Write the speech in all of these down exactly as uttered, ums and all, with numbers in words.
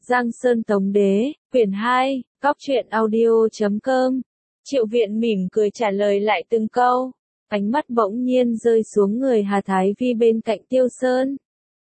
Giang Sơn Tống Đế, quyển hai, góc truyện audio chấm com. Triệu Viện mỉm cười trả lời lại từng câu, ánh mắt bỗng nhiên rơi xuống người Hà Thái Vi bên cạnh Tiêu Sơn.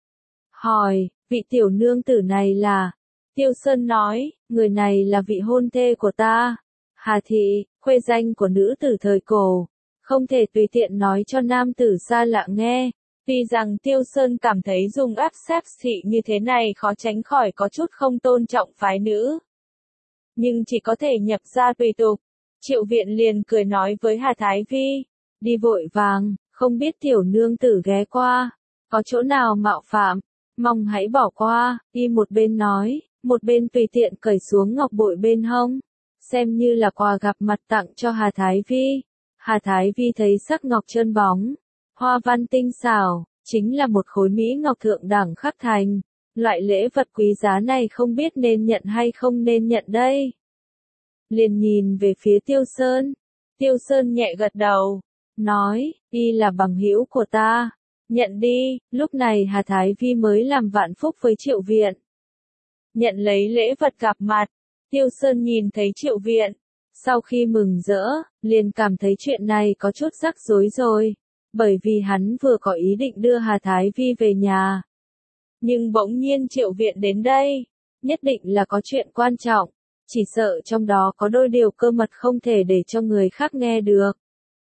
Hỏi, vị tiểu nương tử này là? Tiêu Sơn nói, người này là vị hôn thê của ta. Hà Thị, khuê danh của nữ tử thời cổ, không thể tùy tiện nói cho nam tử xa lạ nghe. Tuy rằng Tiêu Sơn cảm thấy dùng áp xếp xị như thế này khó tránh khỏi có chút không tôn trọng phái nữ, nhưng chỉ có thể nhập ra tùy tục. Triệu Viện liền cười nói với Hà Thái Vi, đi vội vàng, không biết tiểu nương tử ghé qua, có chỗ nào mạo phạm, mong hãy bỏ qua. Đi một bên nói, một bên tùy tiện cởi xuống ngọc bội bên hông, xem như là quà gặp mặt tặng cho Hà Thái Vi. Hà Thái Vi thấy sắc ngọc trơn bóng, hoa văn tinh xảo, chính là một khối mỹ ngọc thượng đẳng khắc thành. Loại lễ vật quý giá này không biết nên nhận hay không nên nhận đây. Liền nhìn về phía Tiêu Sơn. Tiêu Sơn nhẹ gật đầu, nói, y là bằng hữu của ta, nhận đi. Lúc này Hà Thái Vi mới làm vạn phúc với Triệu Viện, nhận lấy lễ vật gặp mặt. Tiêu Sơn nhìn thấy Triệu Viện, sau khi mừng rỡ, liền cảm thấy chuyện này có chút rắc rối rồi, bởi vì hắn vừa có ý định đưa Hà Thái Vi về nhà. Nhưng bỗng nhiên Triệu Viện đến đây, nhất định là có chuyện quan trọng, chỉ sợ trong đó có đôi điều cơ mật không thể để cho người khác nghe được.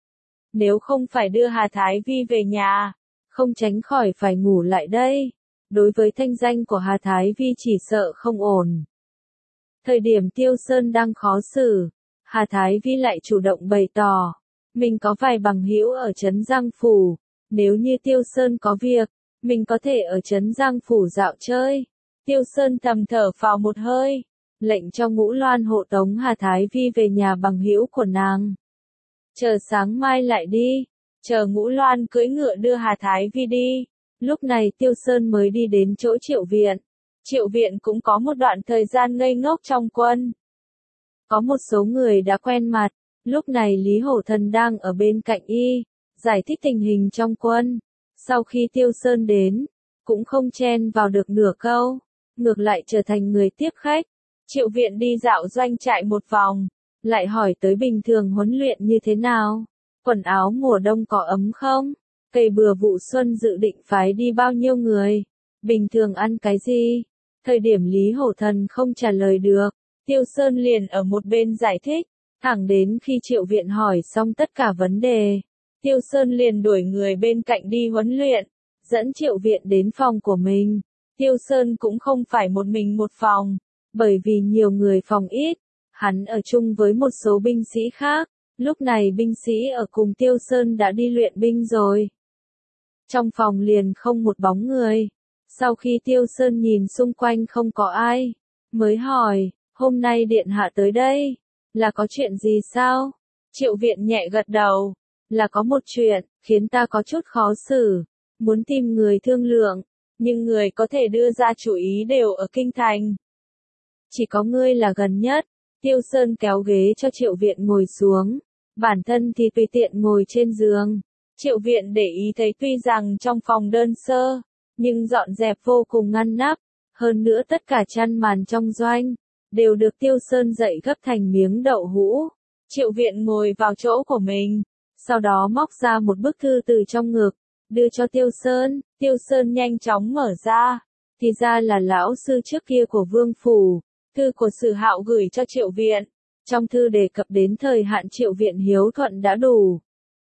Nếu không phải đưa Hà Thái Vi về nhà, không tránh khỏi phải ngủ lại đây. Đối với thanh danh của Hà Thái Vi chỉ sợ không ổn. Thời điểm Tiêu Sơn đang khó xử, Hà Thái Vi lại chủ động bày tỏ, mình có vài bằng hữu ở trấn Giang Phủ, nếu như Tiêu Sơn có việc, mình có thể ở trấn Giang Phủ dạo chơi. Tiêu Sơn thầm thở phào một hơi, lệnh cho Ngũ Loan hộ tống Hà Thái Vi về nhà bằng hữu của nàng. Chờ sáng mai lại đi, chờ Ngũ Loan cưỡi ngựa đưa Hà Thái Vi đi. Lúc này Tiêu Sơn mới đi đến chỗ Triệu Viện. Triệu Viện cũng có một đoạn thời gian ngây ngốc trong quân. Có một số người đã quen mặt, lúc này Lý Hổ Thần đang ở bên cạnh y, giải thích tình hình trong quân. Sau khi Tiêu Sơn đến, cũng không chen vào được nửa câu, ngược lại trở thành người tiếp khách. Triệu Viện đi dạo doanh trại một vòng, lại hỏi tới bình thường huấn luyện như thế nào, quần áo mùa đông có ấm không, cây bừa vụ xuân dự định phái đi bao nhiêu người, bình thường ăn cái gì. Thời điểm Lý Hổ Thần không trả lời được, Tiêu Sơn liền ở một bên giải thích, thẳng đến khi Triệu Viện hỏi xong tất cả vấn đề, Tiêu Sơn liền đuổi người bên cạnh đi huấn luyện, dẫn Triệu Viện đến phòng của mình. Tiêu Sơn cũng không phải một mình một phòng, bởi vì nhiều người phòng ít, hắn ở chung với một số binh sĩ khác. Lúc này binh sĩ ở cùng Tiêu Sơn đã đi luyện binh rồi. Trong phòng liền không một bóng người. Sau khi Tiêu Sơn nhìn xung quanh không có ai, mới hỏi, hôm nay điện hạ tới đây, là có chuyện gì sao? Triệu Viện nhẹ gật đầu, là có một chuyện, khiến ta có chút khó xử, muốn tìm người thương lượng, nhưng người có thể đưa ra chủ ý đều ở kinh thành. Chỉ có ngươi là gần nhất. Tiêu Sơn kéo ghế cho Triệu Viện ngồi xuống, bản thân thì tùy tiện ngồi trên giường. Triệu Viện để ý thấy tuy rằng trong phòng đơn sơ, nhưng dọn dẹp vô cùng ngăn nắp, hơn nữa tất cả chăn màn trong doanh, đều được Tiêu Sơn dậy gấp thành miếng đậu hũ. Triệu Viện ngồi vào chỗ của mình, sau đó móc ra một bức thư từ trong ngực, đưa cho Tiêu Sơn. Tiêu Sơn nhanh chóng mở ra, thì ra là lão sư trước kia của Vương Phủ. Thư của Sử Hạo gửi cho Triệu Viện, trong thư đề cập đến thời hạn Triệu Viện hiếu thuận đã đủ,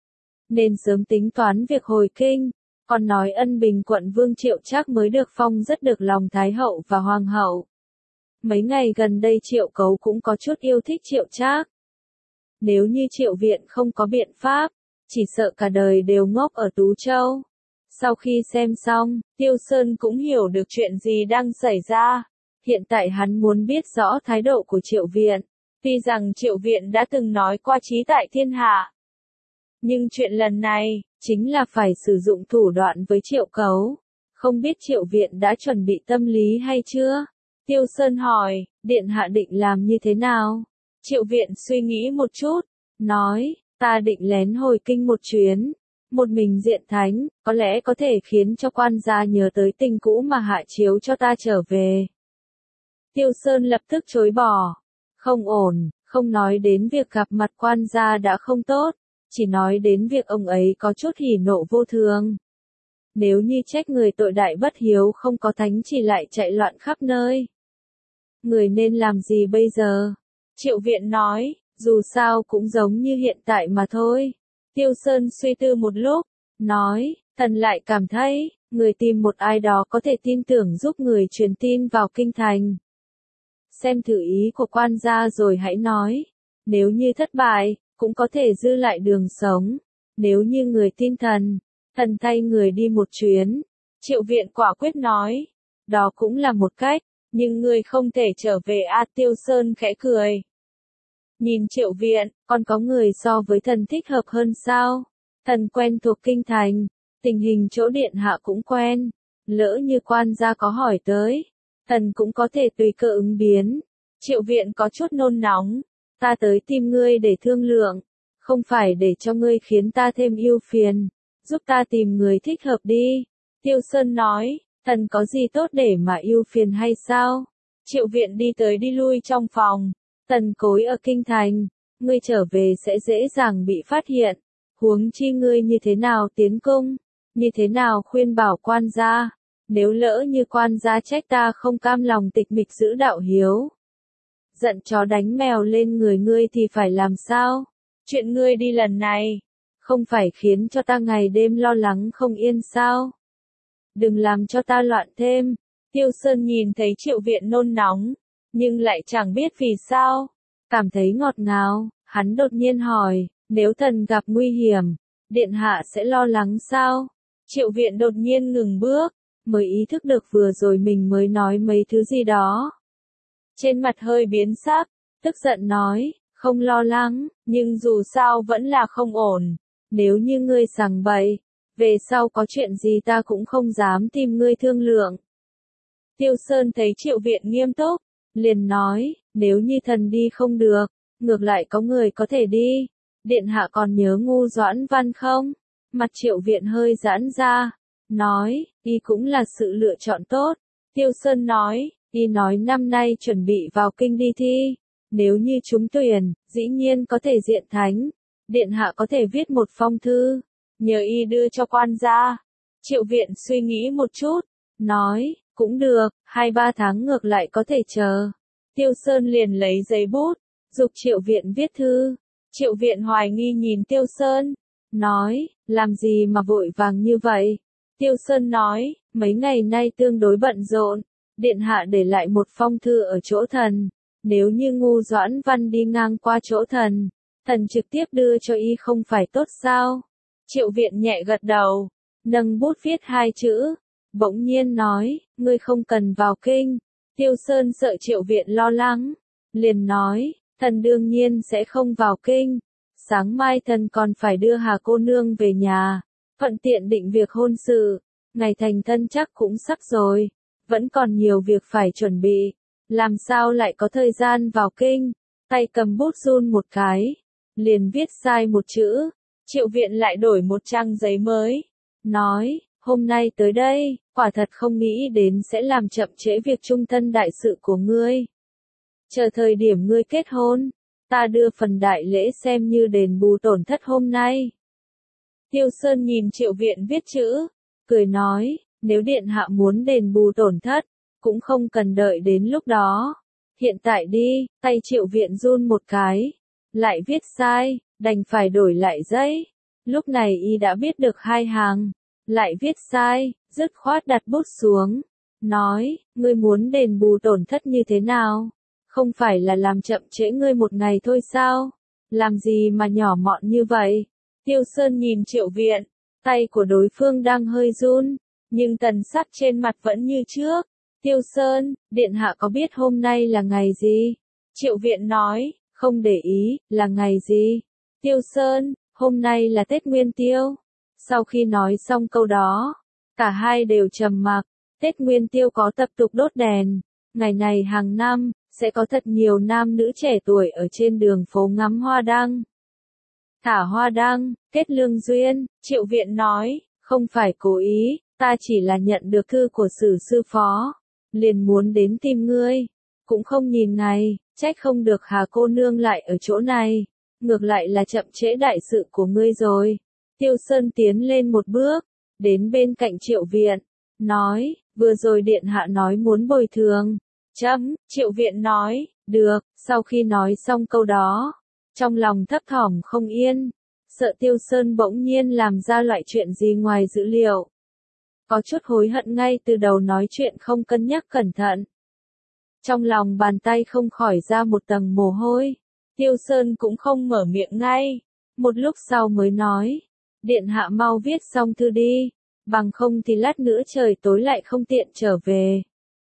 nên sớm tính toán việc hồi kinh, còn nói ân bình quận Vương Triệu Trác mới được phong rất được lòng Thái Hậu và Hoàng Hậu. Mấy ngày gần đây Triệu Cấu cũng có chút yêu thích Triệu Trác. Nếu như Triệu Viện không có biện pháp, chỉ sợ cả đời đều ngốc ở Tú Châu. Sau khi xem xong, Tiêu Sơn cũng hiểu được chuyện gì đang xảy ra. Hiện tại hắn muốn biết rõ thái độ của Triệu Viện. Tuy rằng Triệu Viện đã từng nói qua trí tại thiên hạ, nhưng chuyện lần này, chính là phải sử dụng thủ đoạn với Triệu Cấu. Không biết Triệu Viện đã chuẩn bị tâm lý hay chưa? Tiêu Sơn hỏi, điện hạ định làm như thế nào? Triệu Viện suy nghĩ một chút, nói, ta định lén hồi kinh một chuyến, một mình diện thánh, có lẽ có thể khiến cho quan gia nhớ tới tình cũ mà hạ chiếu cho ta trở về. Tiêu Sơn lập tức chối bỏ. Không ổn, không nói đến việc gặp mặt quan gia đã không tốt, chỉ nói đến việc ông ấy có chút hỉ nộ vô thường. Nếu như trách người tội đại bất hiếu không có thánh chỉ lại chạy loạn khắp nơi. Người nên làm gì bây giờ? Triệu Viện nói, dù sao cũng giống như hiện tại mà thôi. Tiêu Sơn suy tư một lúc, nói, thần lại cảm thấy, người tìm một ai đó có thể tin tưởng giúp người truyền tin vào kinh thành. Xem thử ý của quan gia rồi hãy nói. Nếu như thất bại, cũng có thể dư lại đường sống. Nếu như người tin thần, thần thay người đi một chuyến. Triệu Viện quả quyết nói. Đó cũng là một cách, nhưng người không thể trở về a Tiêu Sơn khẽ cười. Nhìn Triệu Viện, còn có người so với thần thích hợp hơn sao? Thần quen thuộc kinh thành, tình hình chỗ điện hạ cũng quen. Lỡ như quan gia có hỏi tới, thần cũng có thể tùy cơ ứng biến. Triệu Viện có chút nôn nóng. Ta tới tìm ngươi để thương lượng, không phải để cho ngươi khiến ta thêm ưu phiền. Giúp ta tìm người thích hợp đi. Tiêu Sơn nói, thần có gì tốt để mà ưu phiền hay sao? Triệu Viện đi tới đi lui trong phòng. Tần cối ở kinh thành, ngươi trở về sẽ dễ dàng bị phát hiện. Huống chi ngươi như thế nào tiến cung, như thế nào khuyên bảo quan gia. Nếu lỡ như quan gia trách ta không cam lòng tịch mịch giữ đạo hiếu, giận chó đánh mèo lên người ngươi thì phải làm sao? Chuyện ngươi đi lần này, không phải khiến cho ta ngày đêm lo lắng không yên sao? Đừng làm cho ta loạn thêm. Tiêu Sơn nhìn thấy Triệu Viện nôn nóng, nhưng lại chẳng biết vì sao. Cảm thấy ngọt ngào, hắn đột nhiên hỏi, nếu thần gặp nguy hiểm, điện hạ sẽ lo lắng sao? Triệu Viện đột nhiên ngừng bước, mới ý thức được vừa rồi mình mới nói mấy thứ gì đó. Trên mặt hơi biến sắc, tức giận nói, không lo lắng, nhưng dù sao vẫn là không ổn. Nếu như ngươi sằng bậy, về sau có chuyện gì ta cũng không dám tìm ngươi thương lượng. Tiêu Sơn thấy Triệu Viện nghiêm túc, liền nói, nếu như thần đi không được, ngược lại có người có thể đi. Điện hạ còn nhớ Ngu Doãn Văn không? Mặt Triệu Viện hơi giãn ra, nói, y cũng là sự lựa chọn tốt. Tiêu Sơn nói, y nói năm nay chuẩn bị vào kinh đi thi. Nếu như trúng tuyển, dĩ nhiên có thể diện thánh. Điện hạ có thể viết một phong thư, nhờ y đưa cho quan gia. Triệu Viện suy nghĩ một chút, nói, cũng được, hai ba tháng ngược lại có thể chờ. Tiêu Sơn liền lấy giấy bút, giục Triệu Viện viết thư. Triệu Viện hoài nghi nhìn Tiêu Sơn, nói, làm gì mà vội vàng như vậy? Tiêu Sơn nói, mấy ngày nay tương đối bận rộn, điện hạ để lại một phong thư ở chỗ thần. Nếu như Ngu Doãn Văn đi ngang qua chỗ thần, thần trực tiếp đưa cho y không phải tốt sao? Triệu Viện nhẹ gật đầu, nâng bút viết hai chữ, bỗng nhiên nói, ngươi không cần vào kinh. Tiêu Sơn sợ Triệu Viện lo lắng, liền nói, thần đương nhiên sẽ không vào kinh. Sáng mai thần còn phải đưa Hà cô nương về nhà, thuận tiện định việc hôn sự. Ngày thành thân chắc cũng sắp rồi, vẫn còn nhiều việc phải chuẩn bị. Làm sao lại có thời gian vào kinh? Tay cầm bút run một cái, liền viết sai một chữ. Triệu Viện lại đổi một trang giấy mới, nói, hôm nay tới đây, quả thật không nghĩ đến sẽ làm chậm trễ việc trung thân đại sự của ngươi. Chờ thời điểm ngươi kết hôn, ta đưa phần đại lễ xem như đền bù tổn thất hôm nay. Tiêu Sơn nhìn Triệu Viện viết chữ, cười nói, nếu điện hạ muốn đền bù tổn thất, cũng không cần đợi đến lúc đó. Hiện tại đi. Tay Triệu Viện run một cái, lại viết sai, đành phải đổi lại giấy. Lúc này y đã biết được hai hàng, lại viết sai, dứt khoát đặt bút xuống, nói, ngươi muốn đền bù tổn thất như thế nào? Không phải là làm chậm trễ ngươi một ngày thôi sao? Làm gì mà nhỏ mọn như vậy? Tiêu Sơn nhìn Triệu Viện, tay của đối phương đang hơi run, nhưng tần sắc trên mặt vẫn như trước. Tiêu Sơn, điện hạ có biết hôm nay là ngày gì? Triệu Viện nói, không để ý, là ngày gì? Tiêu Sơn, hôm nay là Tết Nguyên Tiêu. Sau khi nói xong câu đó, cả hai đều trầm mặc. Tết Nguyên Tiêu có tập tục đốt đèn. Ngày này hàng năm, sẽ có thật nhiều nam nữ trẻ tuổi ở trên đường phố ngắm hoa đăng. Thả hoa đăng, kết lương duyên. Triệu Viện nói, không phải cố ý, ta chỉ là nhận được thư của Sử sư phó, liền muốn đến tìm ngươi. cũng không nhìn ngày, trách không được Hà cô nương lại ở chỗ này, ngược lại là chậm trễ đại sự của ngươi rồi. Tiêu Sơn tiến lên một bước, đến bên cạnh Triệu Viện, nói, vừa rồi điện hạ nói muốn bồi thường. Chấm, Triệu Viện nói, được, sau khi nói xong câu đó, trong lòng thấp thỏm không yên, sợ Tiêu Sơn bỗng nhiên làm ra loại chuyện gì ngoài dữ liệu. Có chút hối hận ngay từ đầu nói chuyện không cân nhắc cẩn thận. Trong lòng bàn tay không khỏi ra một tầng mồ hôi. Tiêu Sơn cũng không mở miệng ngay. Một lúc sau mới nói. Điện hạ mau viết xong thư đi. Bằng không thì lát nữa trời tối lại không tiện trở về.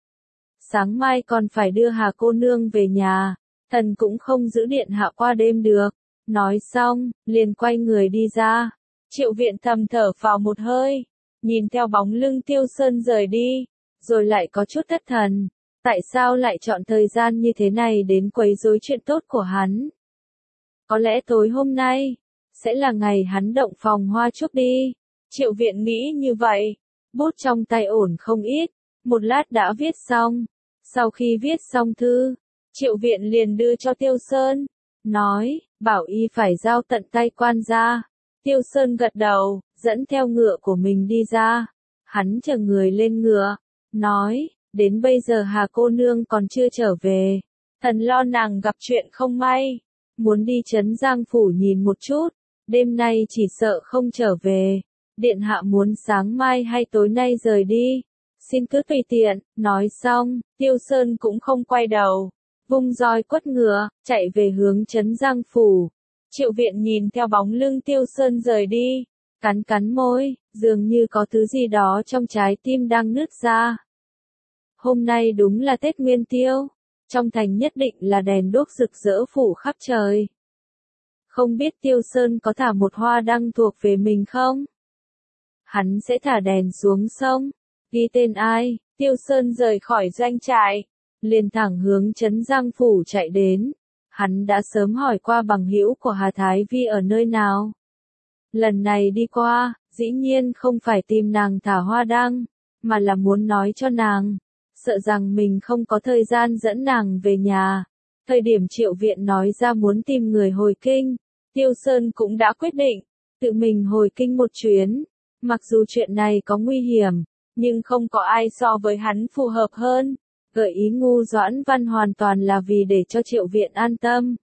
Sáng mai còn phải đưa Hà cô nương về nhà. Thần cũng không giữ điện hạ qua đêm được. Nói xong, liền quay người đi ra. Triệu Viện thầm thở phào một hơi. Nhìn theo bóng lưng Tiêu Sơn rời đi. Rồi lại có chút thất thần. Tại sao lại chọn thời gian như thế này đến quấy rối chuyện tốt của hắn? Có lẽ tối hôm nay, sẽ là ngày hắn động phòng hoa trúc đi. Triệu Viện nghĩ như vậy. Bút trong tay ổn không ít. Một lát đã viết xong. Sau khi viết xong thư, Triệu Viện liền đưa cho Tiêu Sơn. Nói, bảo y phải giao tận tay quan gia. Tiêu Sơn gật đầu, dẫn theo ngựa của mình đi ra. Hắn chờ người lên ngựa. Nói, đến bây giờ Hà cô nương còn chưa trở về. Thần lo nàng gặp chuyện không may. Muốn đi trấn Giang Phủ nhìn một chút. Đêm nay chỉ sợ không trở về. Điện hạ muốn sáng mai hay tối nay rời đi. Xin cứ tùy tiện. Nói xong, Tiêu Sơn cũng không quay đầu. Vung roi quất ngựa, chạy về hướng trấn Giang Phủ. Triệu Viện nhìn theo bóng lưng Tiêu Sơn rời đi. Cắn cắn môi, dường như có thứ gì đó trong trái tim đang nứt ra. Hôm nay đúng là Tết Nguyên Tiêu. Trong thành nhất định là đèn đuốc rực rỡ phủ khắp trời. Không biết Tiêu Sơn có thả một hoa đăng thuộc về mình không? Hắn sẽ thả đèn xuống sông. Ghi tên ai? Tiêu Sơn rời khỏi doanh trại. Liền thẳng hướng trấn Giang Phủ chạy đến. Hắn đã sớm hỏi qua bằng hữu của Hà Thái Vi ở nơi nào. Lần này đi qua, dĩ nhiên không phải tìm nàng thả hoa đăng, mà là muốn nói cho nàng. Sợ rằng mình không có thời gian dẫn nàng về nhà. Thời điểm Triệu Viện nói ra muốn tìm người hồi kinh, Tiêu Sơn cũng đã quyết định, tự mình hồi kinh một chuyến. Mặc dù chuyện này có nguy hiểm, nhưng không có ai so với hắn phù hợp hơn. Gợi ý Ngu Doãn Văn hoàn toàn là vì để cho Triệu Viện an tâm.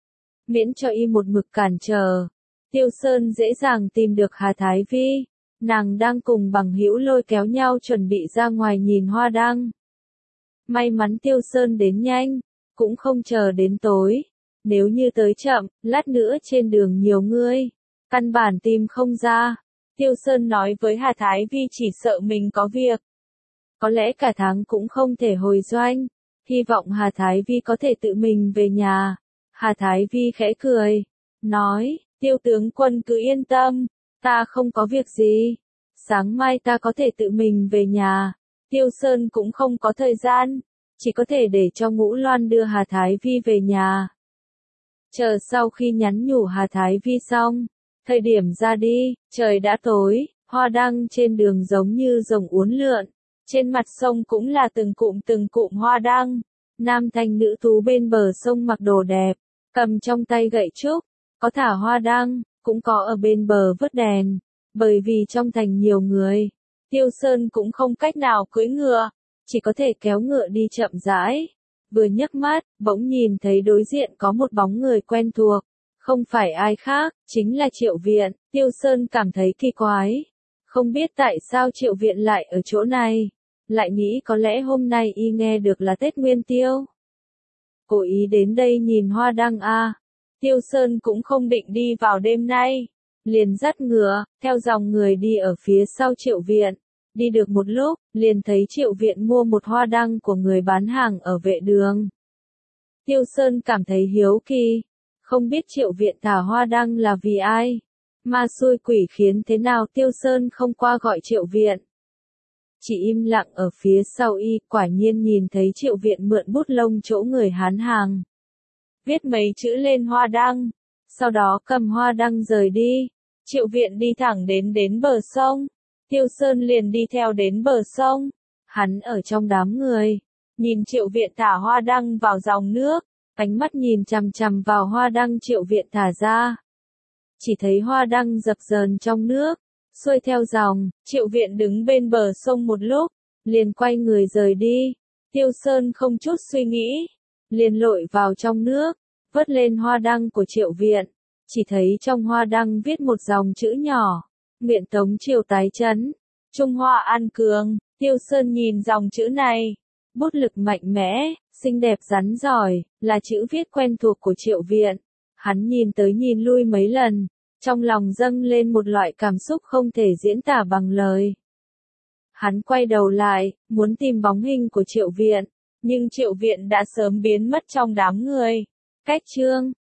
Miễn cho y một mực cản trở. Tiêu Sơn dễ dàng tìm được Hà Thái Vi. Nàng đang cùng bằng hữu lôi kéo nhau chuẩn bị ra ngoài nhìn hoa đăng. May mắn Tiêu Sơn đến nhanh, cũng không chờ đến tối. Nếu như tới chậm, lát nữa trên đường nhiều người, căn bản tìm không ra. Tiêu Sơn nói với Hà Thái Vi chỉ sợ mình có việc. Có lẽ cả tháng cũng không thể hồi doanh. Hy vọng Hà Thái Vi có thể tự mình về nhà. Hà Thái Vi khẽ cười. Nói, Tiêu tướng quân cứ yên tâm. Ta không có việc gì. Sáng mai ta có thể tự mình về nhà. Tiêu Sơn cũng không có thời gian. Chỉ có thể để cho Ngũ Loan đưa Hà Thái Vi về nhà. Chờ sau khi nhắn nhủ Hà Thái Vi xong. Thời điểm ra đi, trời đã tối. Hoa đăng trên đường giống như rồng uốn lượn. Trên mặt sông cũng là từng cụm từng cụm hoa đăng. Nam thanh nữ tú bên bờ sông mặc đồ đẹp, cầm trong tay gậy trúc, có thả hoa đăng, cũng có ở bên bờ vớt đèn. Bởi vì trong thành nhiều người, Tiêu Sơn cũng không cách nào cưỡi ngựa, chỉ có thể kéo ngựa đi chậm rãi. Vừa nhấc mắt, bỗng nhìn thấy đối diện có một bóng người quen thuộc, không phải ai khác, chính là Triệu Viện. Tiêu Sơn cảm thấy kỳ quái, không biết tại sao Triệu Viện lại ở chỗ này. Lại nghĩ có lẽ hôm nay y nghe được là Tết Nguyên Tiêu. Cố ý đến đây nhìn hoa đăng a. Tiêu Sơn cũng không định đi vào đêm nay. Liền dắt ngựa, theo dòng người đi ở phía sau Triệu Viện. Đi được một lúc, liền thấy Triệu Viện mua một hoa đăng của người bán hàng ở vệ đường. Tiêu Sơn cảm thấy hiếu kỳ. Không biết Triệu Viện thả hoa đăng là vì ai? Ma xui quỷ khiến thế nào Tiêu Sơn không qua gọi Triệu Viện. Chỉ im lặng ở phía sau y, quả nhiên nhìn thấy Triệu Viện mượn bút lông chỗ người hán hàng. Viết mấy chữ lên hoa đăng, sau đó cầm hoa đăng rời đi. Triệu Viện đi thẳng đến đến bờ sông. Tiêu Sơn liền đi theo đến bờ sông. Hắn ở trong đám người, nhìn Triệu Viện thả hoa đăng vào dòng nước, ánh mắt nhìn chằm chằm vào hoa đăng Triệu Viện thả ra. Chỉ thấy hoa đăng dập dờn trong nước, xuôi theo dòng, Triệu Viện đứng bên bờ sông một lúc, liền quay người rời đi. Tiêu Sơn không chút suy nghĩ, liền lội vào trong nước, vớt lên hoa đăng của Triệu Viện. Chỉ thấy trong hoa đăng viết một dòng chữ nhỏ, nguyện tống triều tái trấn, Trung Hoa an cường. Tiêu Sơn nhìn dòng chữ này, bút lực mạnh mẽ, xinh đẹp rắn giỏi, là chữ viết quen thuộc của Triệu Viện. Hắn nhìn tới nhìn lui mấy lần, trong lòng dâng lên một loại cảm xúc không thể diễn tả bằng lời. Hắn quay đầu lại, muốn tìm bóng hình của Triệu Viện, nhưng Triệu Viện đã sớm biến mất trong đám người. Cách chương